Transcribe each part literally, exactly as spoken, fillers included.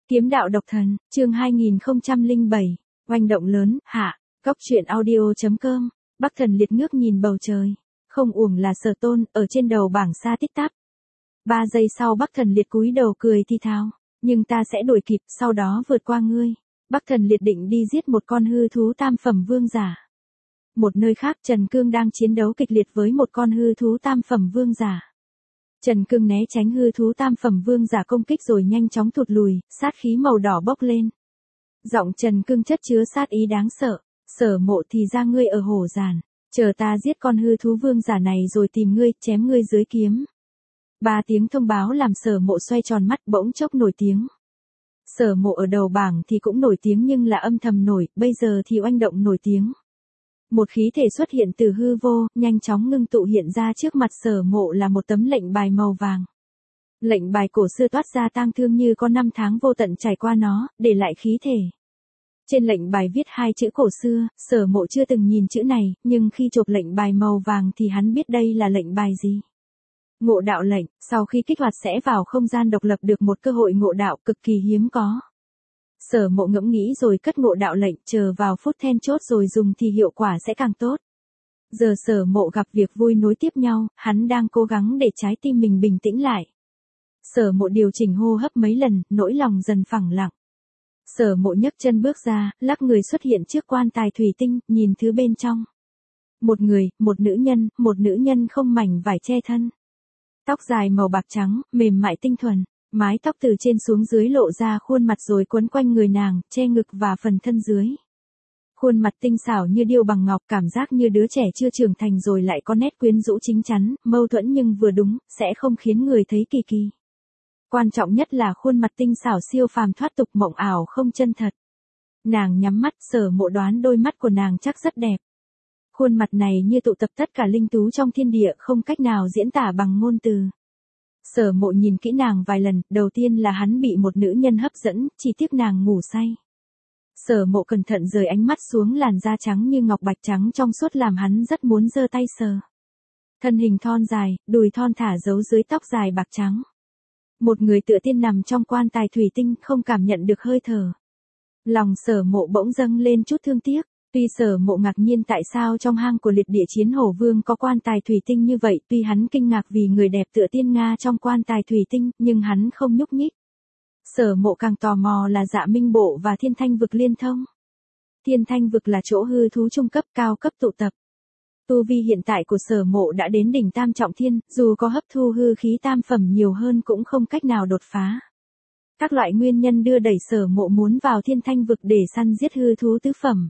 Kiếm đạo độc thần, chương hai nghìn không trăm lẻ bảy, oanh động lớn, hạ, góc truyện audio chấm com, Bắc Thần Liệt ngước nhìn bầu trời, không uổng là Sở Tôn, ở trên đầu bảng xa tích tắp. Ba giây sau Bắc Thần Liệt cúi đầu cười thi thao, nhưng ta sẽ đuổi kịp, sau đó vượt qua ngươi. Bắc Thần Liệt định đi giết một con hư thú tam phẩm vương giả. Một nơi khác Trần Cương đang chiến đấu kịch liệt với một con hư thú tam phẩm vương giả. Trần Cương né tránh hư thú tam phẩm vương giả công kích rồi nhanh chóng thụt lùi, sát khí màu đỏ bốc lên. Giọng Trần Cương chất chứa sát ý đáng sợ, Sở Mộ thì ra ngươi ở hổ giàn, chờ ta giết con hư thú vương giả này rồi tìm ngươi, chém ngươi dưới kiếm. Ba tiếng thông báo làm Sở Mộ xoay tròn mắt bỗng chốc nổi tiếng. Sở Mộ ở đầu bảng thì cũng nổi tiếng nhưng là âm thầm nổi, bây giờ thì oanh động nổi tiếng. Một khí thể xuất hiện từ hư vô, nhanh chóng ngưng tụ hiện ra trước mặt Sở Mộ là một tấm lệnh bài màu vàng. Lệnh bài cổ xưa toát ra tang thương như có năm tháng vô tận trải qua nó, để lại khí thể. Trên lệnh bài viết hai chữ cổ xưa, Sở Mộ chưa từng nhìn chữ này, nhưng khi chộp lệnh bài màu vàng thì hắn biết đây là lệnh bài gì. Ngộ đạo lệnh, sau khi kích hoạt sẽ vào không gian độc lập được một cơ hội ngộ đạo cực kỳ hiếm có. Sở Mộ ngẫm nghĩ rồi cất ngộ đạo lệnh, chờ vào phút then chốt rồi dùng thì hiệu quả sẽ càng tốt. Giờ Sở Mộ gặp việc vui nối tiếp nhau, hắn đang cố gắng để trái tim mình bình tĩnh lại. Sở Mộ điều chỉnh hô hấp mấy lần, nỗi lòng dần phẳng lặng. Sở Mộ nhấc chân bước ra, lắc người xuất hiện trước quan tài thủy tinh, nhìn thứ bên trong. Một người, một nữ nhân, một nữ nhân không mảnh vải che thân. Tóc dài màu bạc trắng, mềm mại tinh thuần. Mái tóc từ trên xuống dưới lộ ra khuôn mặt rồi quấn quanh người nàng, che ngực và phần thân dưới. Khuôn mặt tinh xảo như điêu bằng ngọc, cảm giác như đứa trẻ chưa trưởng thành rồi lại có nét quyến rũ chính chắn, mâu thuẫn nhưng vừa đúng, sẽ không khiến người thấy kỳ kỳ. Quan trọng nhất là khuôn mặt tinh xảo siêu phàm thoát tục mộng ảo không chân thật. Nàng nhắm mắt, Sở Mộ đoán đôi mắt của nàng chắc rất đẹp. Khuôn mặt này như tụ tập tất cả linh tú trong thiên địa, không cách nào diễn tả bằng ngôn từ. Sở Mộ nhìn kỹ nàng vài lần, đầu tiên là hắn bị một nữ nhân hấp dẫn, chỉ tiếc nàng ngủ say. Sở Mộ cẩn thận rời ánh mắt xuống làn da trắng như ngọc bạch trắng trong suốt làm hắn rất muốn giơ tay sờ. Thân hình thon dài, đùi thon thả giấu dưới tóc dài bạc trắng. Một người tựa tiên nằm trong quan tài thủy tinh, không cảm nhận được hơi thở. Lòng Sở Mộ bỗng dâng lên chút thương tiếc. Tuy Sở Mộ ngạc nhiên tại sao trong hang của liệt địa chiến hổ vương có quan tài thủy tinh như vậy, tuy hắn kinh ngạc vì người đẹp tựa tiên Nga trong quan tài thủy tinh, nhưng hắn không nhúc nhích. Sở Mộ càng tò mò là Dạ Minh Bộ và Thiên Thanh vực liên thông. Thiên Thanh vực là chỗ hư thú trung cấp cao cấp tụ tập. Tu vi hiện tại của Sở Mộ đã đến đỉnh tam trọng thiên, dù có hấp thu hư khí tam phẩm nhiều hơn cũng không cách nào đột phá. Các loại nguyên nhân đưa đẩy Sở Mộ muốn vào Thiên Thanh vực để săn giết hư thú tứ phẩm.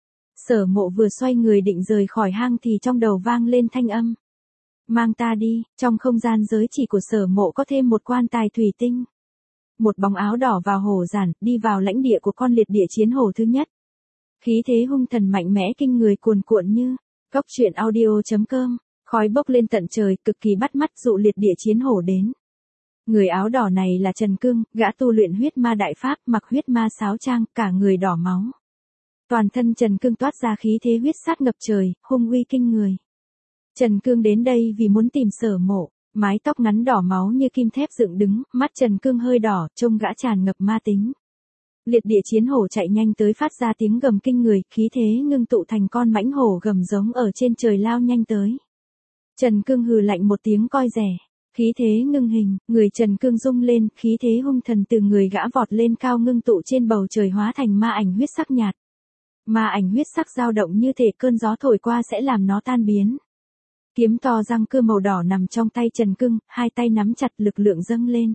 Sở Mộ vừa xoay người định rời khỏi hang thì trong đầu vang lên thanh âm. Mang ta đi, trong không gian giới chỉ của Sở Mộ có thêm một quan tài thủy tinh. Một bóng áo đỏ vào hổ giản, đi vào lãnh địa của con liệt địa chiến hổ thứ nhất. Khí thế hung thần mạnh mẽ kinh người cuồn cuộn như, góc truyện audio chấm com, khói bốc lên tận trời, cực kỳ bắt mắt dụ liệt địa chiến hổ đến. Người áo đỏ này là Trần Cương, gã tu luyện huyết ma đại pháp, mặc huyết ma sáo trang, cả người đỏ máu. Toàn thân Trần Cương toát ra khí thế huyết sát ngập trời, hung uy kinh người. Trần Cương đến đây vì muốn tìm Sở Mộ, mái tóc ngắn đỏ máu như kim thép dựng đứng, mắt Trần Cương hơi đỏ, trông gã tràn ngập ma tính. Liệt địa chiến hổ chạy nhanh tới phát ra tiếng gầm kinh người, khí thế ngưng tụ thành con mãnh hổ gầm giống ở trên trời lao nhanh tới. Trần Cương hừ lạnh một tiếng coi rẻ, khí thế ngưng hình, người Trần Cương rung lên, khí thế hung thần từ người gã vọt lên cao ngưng tụ trên bầu trời hóa thành ma ảnh huyết sắc nhạt. Ma ảnh huyết sắc dao động như thể cơn gió thổi qua sẽ làm nó tan biến. Kiếm to răng cưa màu đỏ nằm trong tay Trần Cương, hai tay nắm chặt lực lượng dâng lên.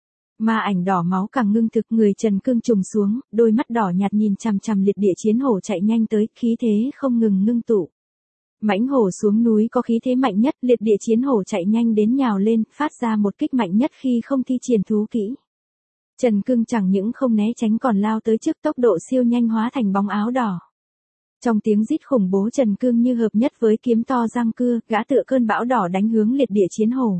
Ma ảnh đỏ máu càng ngưng thực, người Trần Cương trùng xuống, đôi mắt đỏ nhạt nhìn chằm chằm liệt địa chiến hổ chạy nhanh tới, khí thế không ngừng ngưng tụ. Mãnh hổ xuống núi có khí thế mạnh nhất, liệt địa chiến hổ chạy nhanh đến nhào lên, phát ra một kích mạnh nhất khi không thi triển thú kỹ. Trần Cương chẳng những không né tránh còn lao tới trước, tốc độ siêu nhanh hóa thành bóng áo đỏ. Trong tiếng rít khủng bố Trần Cương như hợp nhất với kiếm to răng cưa, gã tựa cơn bão đỏ đánh hướng liệt địa chiến hổ.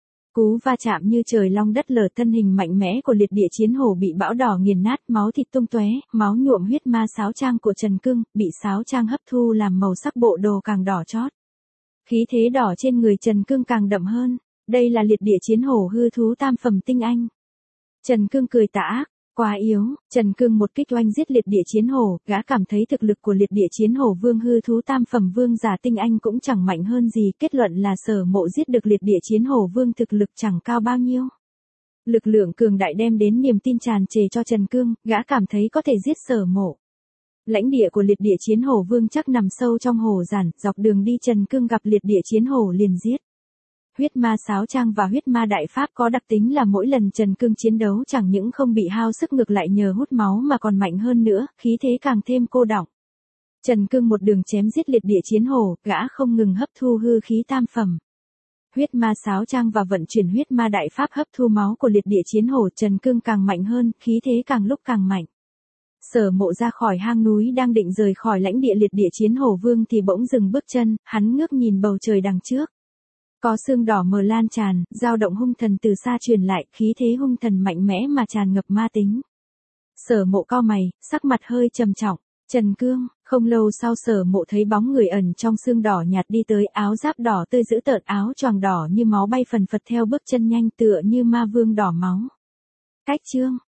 Cú va chạm như trời long đất lở, thân hình mạnh mẽ của liệt địa chiến hổ bị bão đỏ nghiền nát, máu thịt tung tóe, máu nhuộm huyết ma sáo trang của Trần Cương, bị sáo trang hấp thu làm màu sắc bộ đồ càng đỏ chót. Khí thế đỏ trên người Trần Cương càng đậm hơn, đây là liệt địa chiến hổ hư thú tam phẩm tinh anh. Trần Cương cười tà ác, Quá yếu, Trần Cương một kích oanh giết liệt địa chiến hổ, gã cảm thấy thực lực của liệt địa chiến hổ vương hư thú tam phẩm vương giả tinh anh cũng chẳng mạnh hơn gì, kết luận là Sở Mộ giết được liệt địa chiến hổ vương thực lực chẳng cao bao nhiêu. Lực lượng cường đại đem đến niềm tin tràn trề cho Trần Cương, gã cảm thấy có thể giết Sở Mộ. Lãnh địa của liệt địa chiến hổ vương chắc nằm sâu trong hồ giản, dọc đường đi Trần Cương gặp liệt địa chiến hổ liền giết. Huyết ma sáo trang và huyết ma đại pháp có đặc tính là mỗi lần Trần Cương chiến đấu chẳng những không bị hao sức ngược lại nhờ hút máu mà còn mạnh hơn nữa, khí thế càng thêm cô đọng. Trần Cương một đường chém giết liệt địa chiến hổ, gã không ngừng hấp thu hư khí tam phẩm. Huyết ma sáo trang và vận chuyển huyết ma đại pháp hấp thu máu của liệt địa chiến hổ, Trần Cương càng mạnh hơn, khí thế càng lúc càng mạnh. Sở Mộ ra khỏi hang núi đang định rời khỏi lãnh địa liệt địa chiến hổ vương thì bỗng dừng bước chân, hắn ngước nhìn bầu trời đằng trước. Có sương đỏ mờ lan tràn, dao động hung thần từ xa truyền lại, khí thế hung thần mạnh mẽ mà tràn ngập ma tính. Sở Mộ cau mày, sắc mặt hơi trầm trọng. Trần Cương, không lâu sau Sở Mộ thấy bóng người ẩn trong sương đỏ nhạt đi tới, áo giáp đỏ tươi giữ tợn, áo choàng đỏ như máu bay phần phật theo bước chân nhanh tựa như ma vương đỏ máu. Cách chương